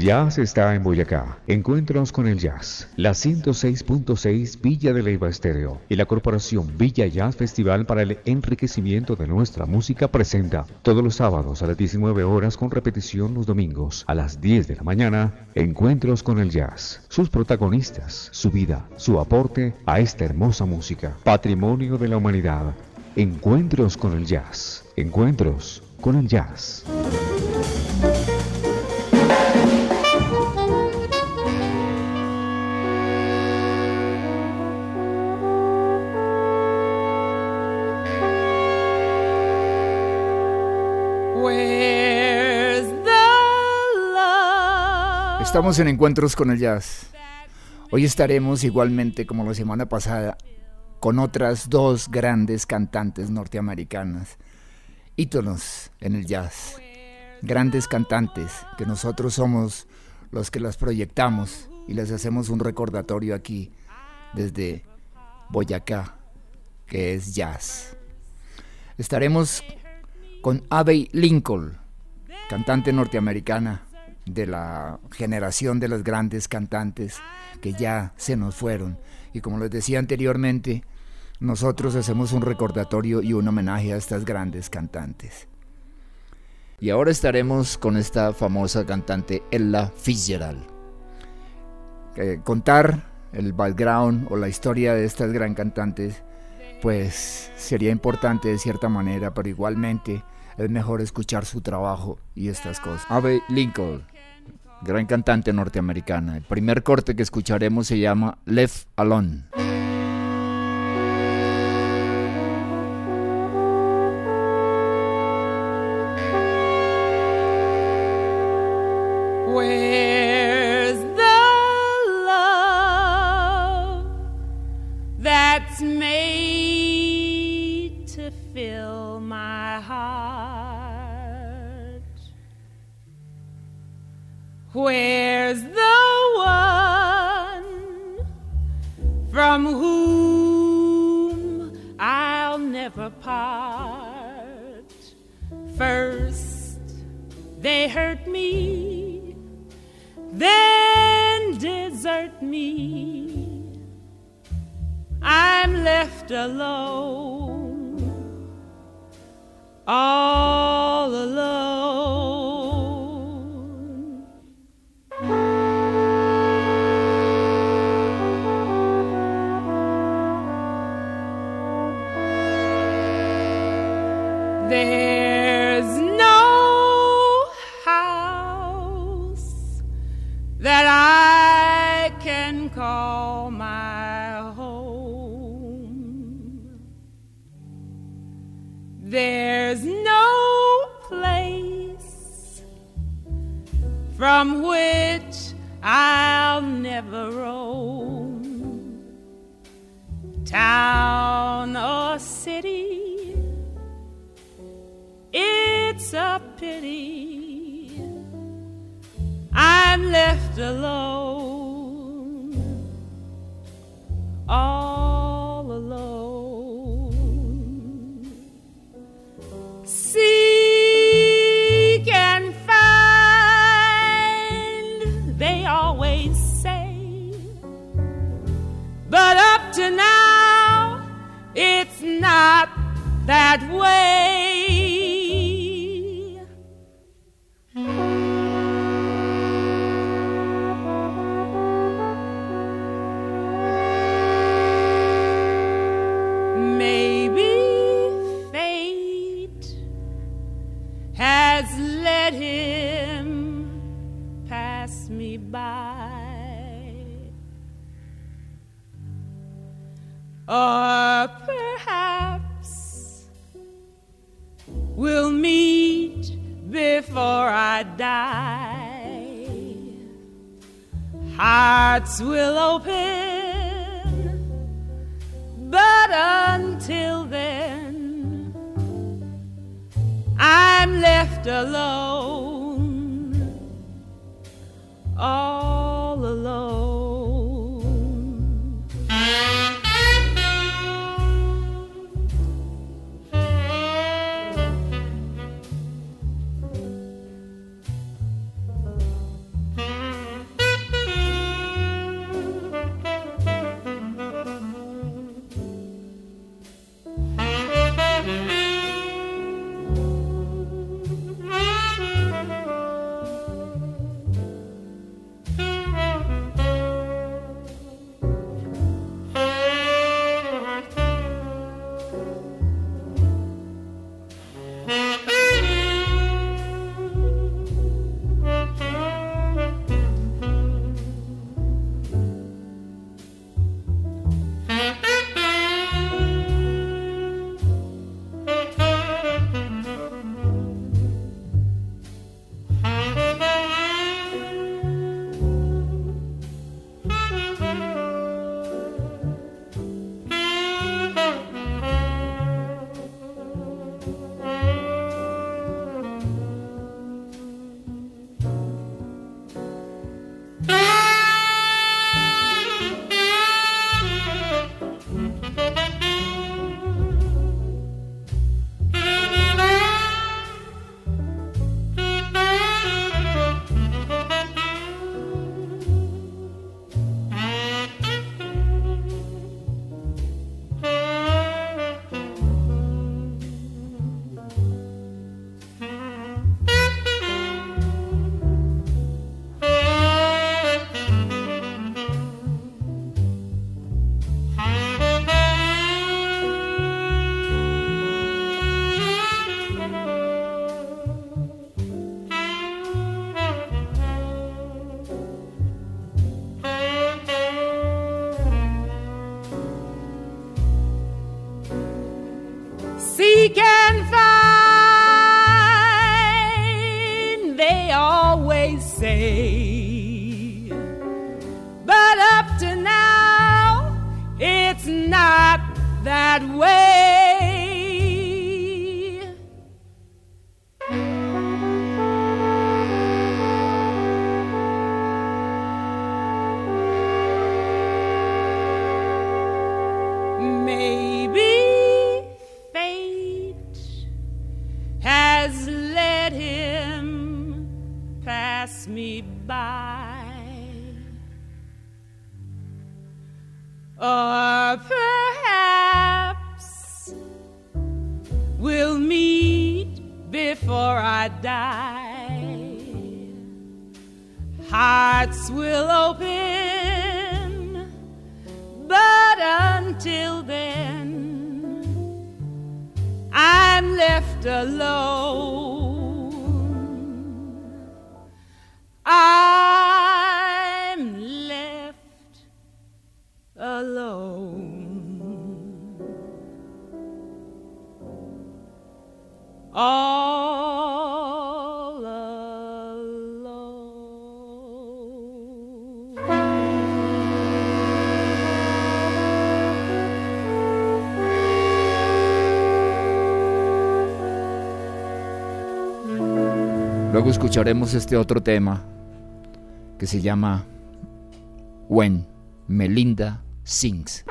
jazz está en Boyacá. Encuentros con el jazz. La 106.6 Villa de Leyva Estéreo y la Corporación Villa Jazz Festival para el enriquecimiento de nuestra música presenta todos los sábados a las 19 horas con repetición los domingos a las 10 de la mañana. Encuentros con el jazz. Sus protagonistas, su vida, su aporte a esta hermosa música. Patrimonio de la humanidad. Encuentros con el jazz. Encuentros con el jazz. Estamos en Encuentros con el Jazz. Hoy estaremos igualmente como la semana pasada con otras dos grandes cantantes norteamericanas, ídolos en el jazz, grandes cantantes que nosotros somos los que las proyectamos y les hacemos un recordatorio aquí desde Boyacá, que es jazz. Estaremos con Abbey Lincoln, cantante norteamericana de la generación de las grandes cantantes que ya se nos fueron, y como les decía anteriormente, nosotros hacemos un recordatorio y un homenaje a estas grandes cantantes. Y ahora estaremos con esta famosa cantante Ella Fitzgerald. Contar el background o la historia de estas gran cantantes pues sería importante de cierta manera, pero igualmente es mejor escuchar su trabajo y estas cosas. Abbey Lincoln, gran cantante norteamericana. El primer corte que escucharemos se llama Left Alone. Where's the love that's made to fill my heart? Where's the one from whom I'll never part? First they hurt me, then desert me. I'm left alone, all alone. There's no house that I can call my home. There's no place from which I'll never roam. Town or city, it's a pity I'm left alone, all alone. Seek and find, they always say, but up to now, it's not that way. Let him pass me by, or perhaps we'll meet before I die. Hearts will open, but until then I'm left alone, all alone. seek and find, they always say. But up to now, it's not that way. Maybe fate has let him pass me by, or perhaps we'll meet before I die. Hearts will open, but until then, I'm left alone. I'm left alone. All alone. Luego escucharemos este otro tema que se llama When Melinda Sings.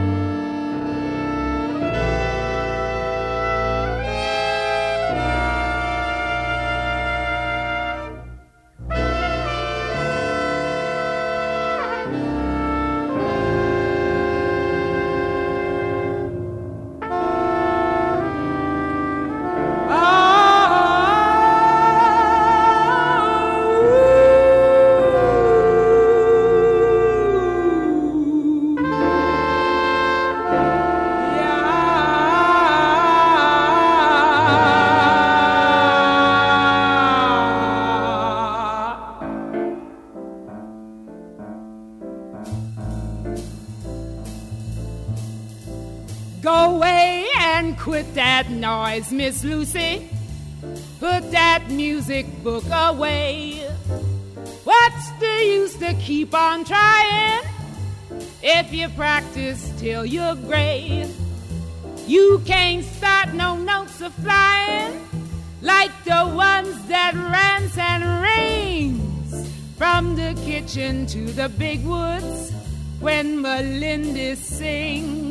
Go away and quit that noise, Miss Lucy. Put that music book away. What's the use to keep on trying if you practice till you're gray? You can't start no notes of flying like the ones that rants and rings from the kitchen to the big woods when Melinda sings.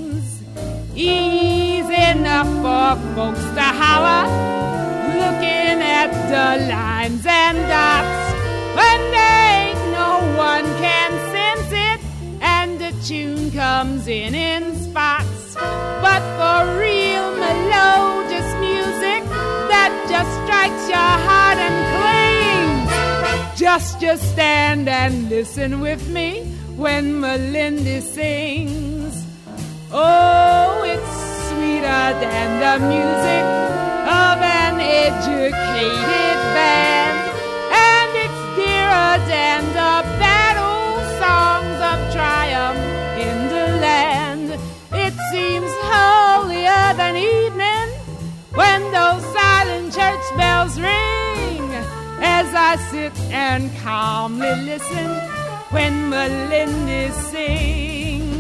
Easy enough for folks to holler, looking at the lines and dots, when there ain't no one can sense it, and the tune comes in spots. But for real melodious music that just strikes your heart and clings, just stand and listen with me when Melinda sings. Oh, it's sweeter than the music of an educated band, and it's dearer than the battle songs of triumph in the land. It seems holier than evening when those silent church bells ring, as I sit and calmly listen when Melinda sings.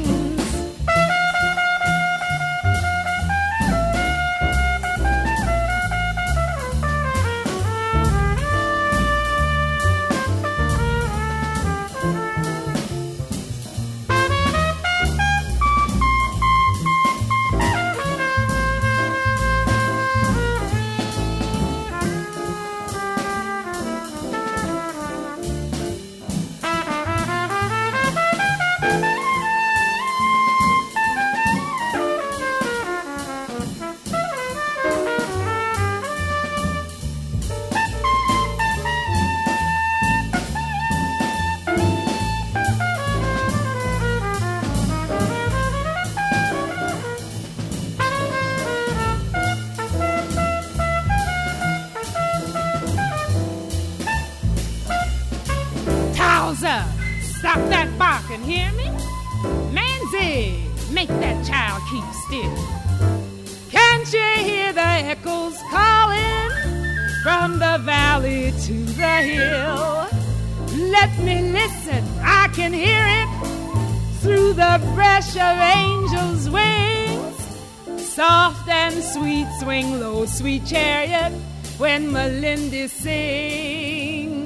Stop that barking, hear me? Manzy, make that child keep still. Can't Can't you hear the echoes calling from the valley to the hill? Let me listen, I can hear it through the brush of angels' wings. Soft and sweet, swing low, sweet chariot, when Melindy sings.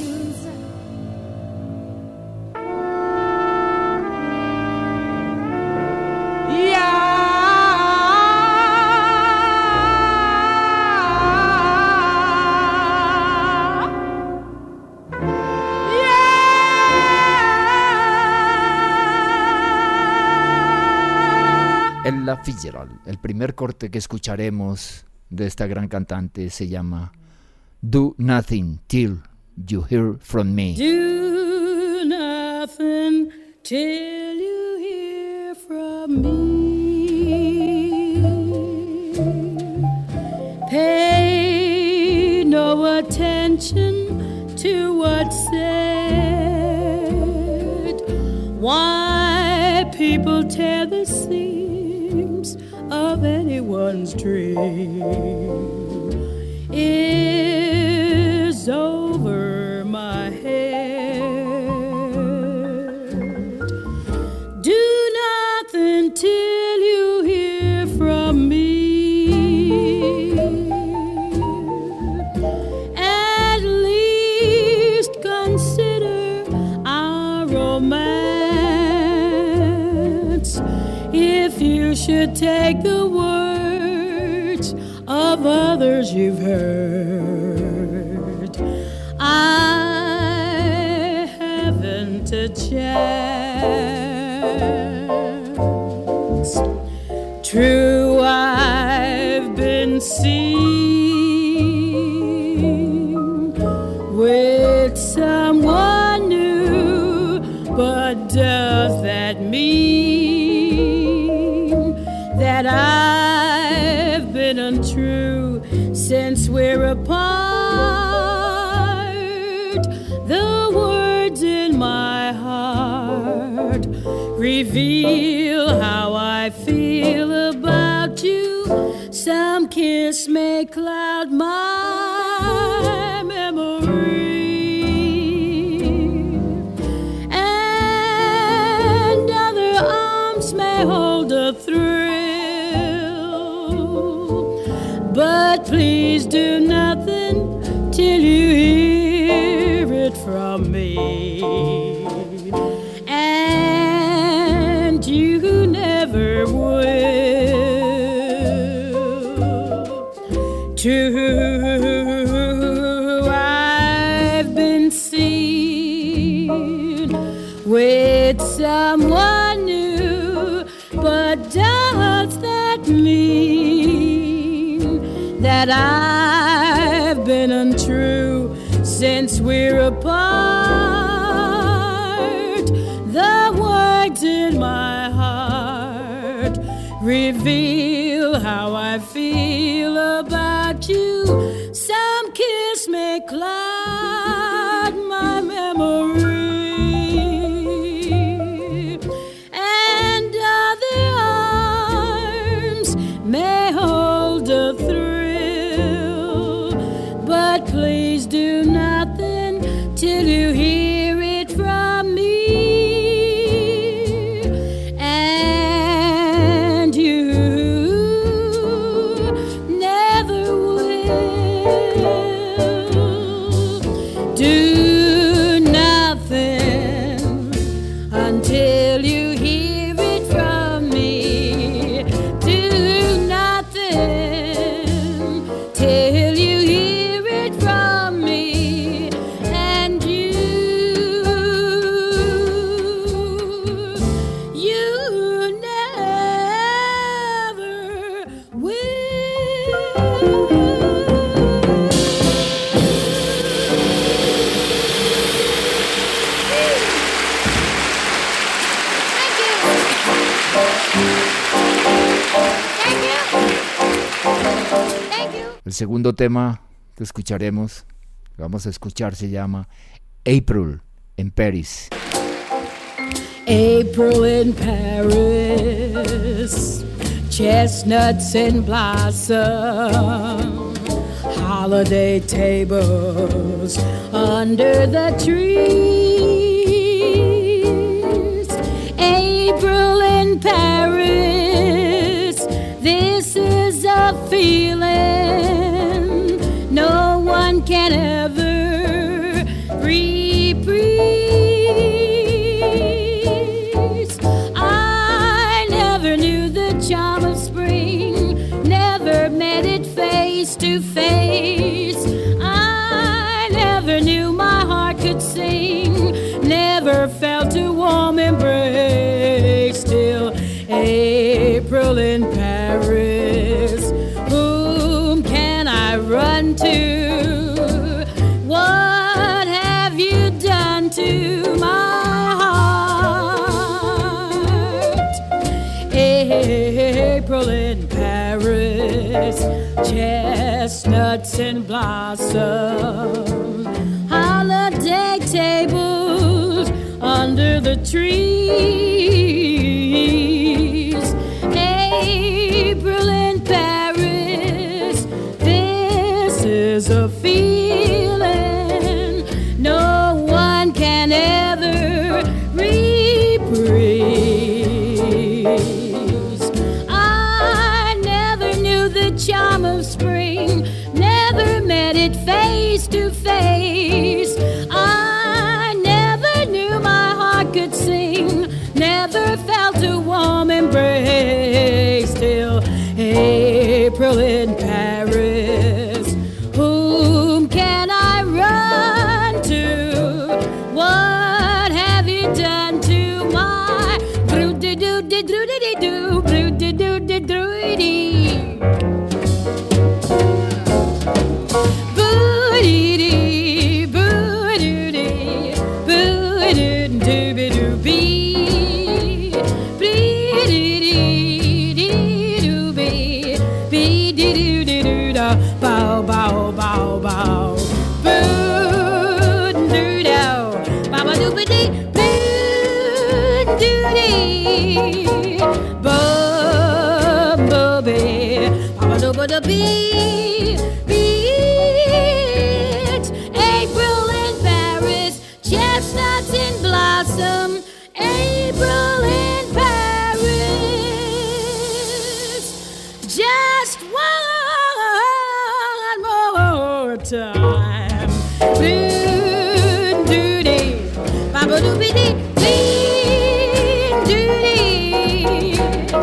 Ella Fitzgerald. El primer corte que escucharemos de esta gran cantante se llama Do Nothing Till You Hear From Me. Do nothing till you hear from me. Pay no attention to what's said. Why people tear the seams of anyone's dream is over my head. Do nothing till you hear from me. At least consider our romance. If you should take the words of others you've heard, I haven't a chance. True, I've been seen with someone new, but does that mean that I've been untrue since we're apart? The words in my heart reveal how I feel about you. Some kiss may cloud my memory, and other arms may hold a thrill. But please do nothing till you hear it from me. And you never will. True, I've been seen with someone new, but does that mean that I've been untrue since we're apart? The words in my heart reveal how I feel about you. Some kiss may cloud my memory, and other arms may hold a thrill. But please do nothing till you hear it from me. And you never will. Do nothing until you hear it from me. Do nothing till you hear it from me. And you never will. El segundo tema que escucharemos, que vamos a escuchar, se llama April in Paris. April in Paris, chestnuts in blossom, holiday tables under the trees. April in Paris, this is a feeling no one can ever reprise. I never knew the charm of spring, never met it face to face. I never knew my heart could sing, never felt a warm embrace till April in Paris. Whom can I run to? What have you done to my heart? April in Paris, chestnuts in blossom, holiday tables under the trees. April in Paris, this is a feeling no one can ever reprise. I never knew the charm of spring, never met it face to face. I never knew my heart could sing, never felt a warm embrace till April in Paris. Whom can I run to? What have you done to my bro-de-do-de-do-de-do, bro-de-do-de-do-de? Boo-dee-dee, boo-doo-dee, boo-doo-doo-be-doo-bee, bee-dee-dee-dee-doo-bee, bee-dee-doo-dee-doo-da, bow, bow, bow, bow. Boo-doo-dow, ba-ba-doo-ba-dee, boo-doo-dee, bum-bum-bee, ba-ba-doo-ba-da-bee, beat. April in Paris, chestnuts in blossom, April in Paris. Just one more time. Boo-doo-dee, ba-ba-doo-be-dee, bee-doo-dee,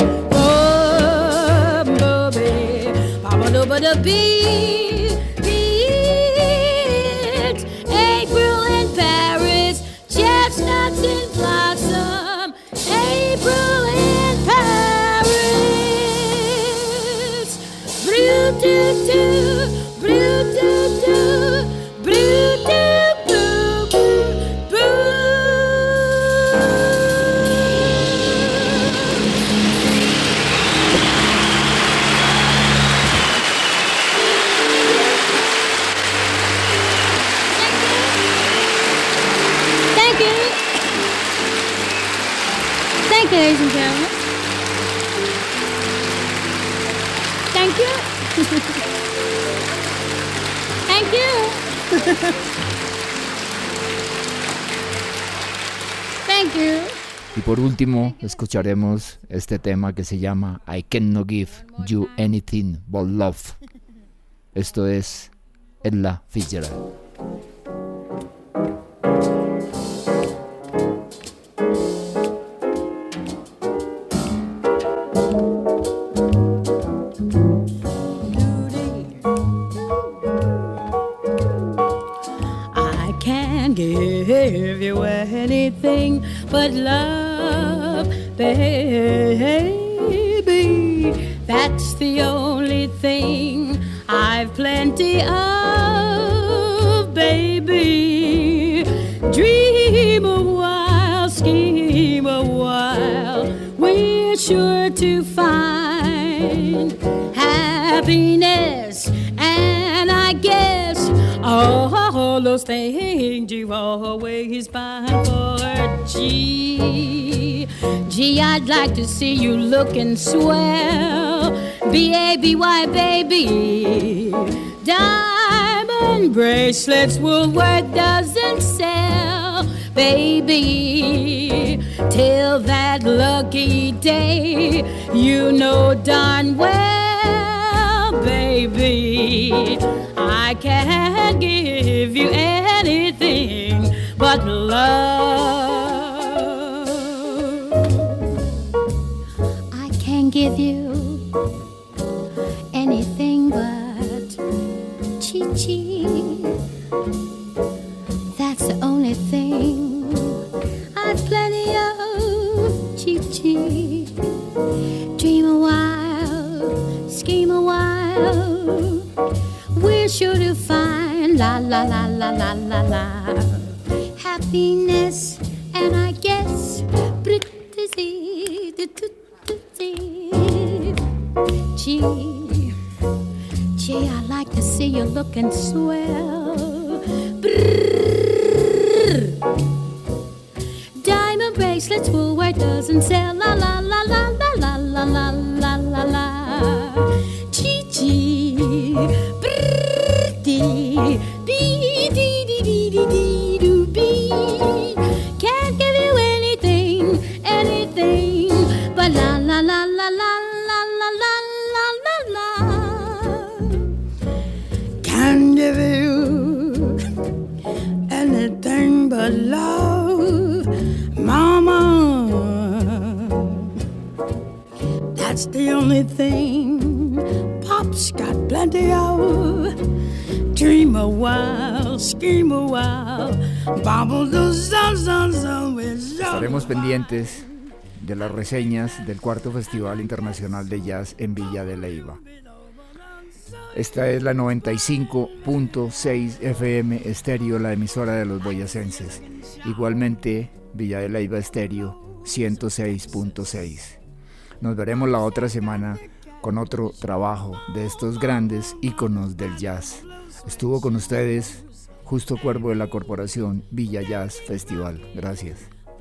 bum-bum-bee, ba-ba-doo-ba-da-bee, beat. April in Paris, chestnuts in blossom, April in Paris. Broo-doo-doo, broo-doo-doo, broo-doo-boo-boo-boo. Thank you. Thank you, ladies and gentlemen. Thank you. Thank you. Thank you. Y por último, escucharemos este tema que se llama I Cannot Give You Anything But Love. Esto es Ella Fitzgerald. I can't give you anything but love, baby. That's the only thing I've plenty of, baby. Dream a while, scheme a while, we're sure to find happiness, and I guess all all those things you've always pined for. Gee, I'd like to see you looking swell. B-A-B-Y, baby. Diamond bracelets, Woolworth doesn't sell, baby. Till that lucky day, you know darn well, baby, I can't give you anything but love. I can't give you anything but chi-chi. That's the only thing I've plenty of. Chi-chi. Dream a while, scheme a while. We're sure to find la la la la la la la happiness, and I guess Gee, I like to see you looking swell. Brrr. Diamond bracelets, Woolworth doesn't sell. La la la la la la la la la la la. Gee, brrr, dee, bee, dee, dee, dee, dee, dee, doo, bee. Can't give you anything, anything, but la la la la la la la la la la la. Can't give you anything but love, mama. That's the only thing Pop's got plenty of. Dream a while, scheme a while, bubble the sun. Estaremos pendientes de las reseñas del cuarto Festival Internacional de Jazz en Villa de Leyva. Esta es la 95.6 FM Estéreo, la emisora de los boyacenses. Igualmente Villa de Leyva Estéreo 106.6. Nos veremos la otra semana con otro trabajo de estos grandes íconos del jazz. Estuvo con ustedes Justo Cuervo de la Corporación Villa Jazz Festival. Gracias.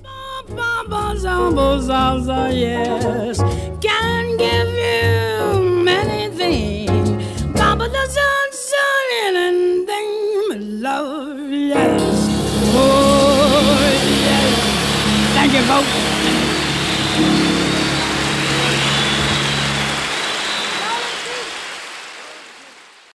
Yes, can't give you anything, Papa doesn't say anything but love, yes. Oh, yes. Thank you, folks.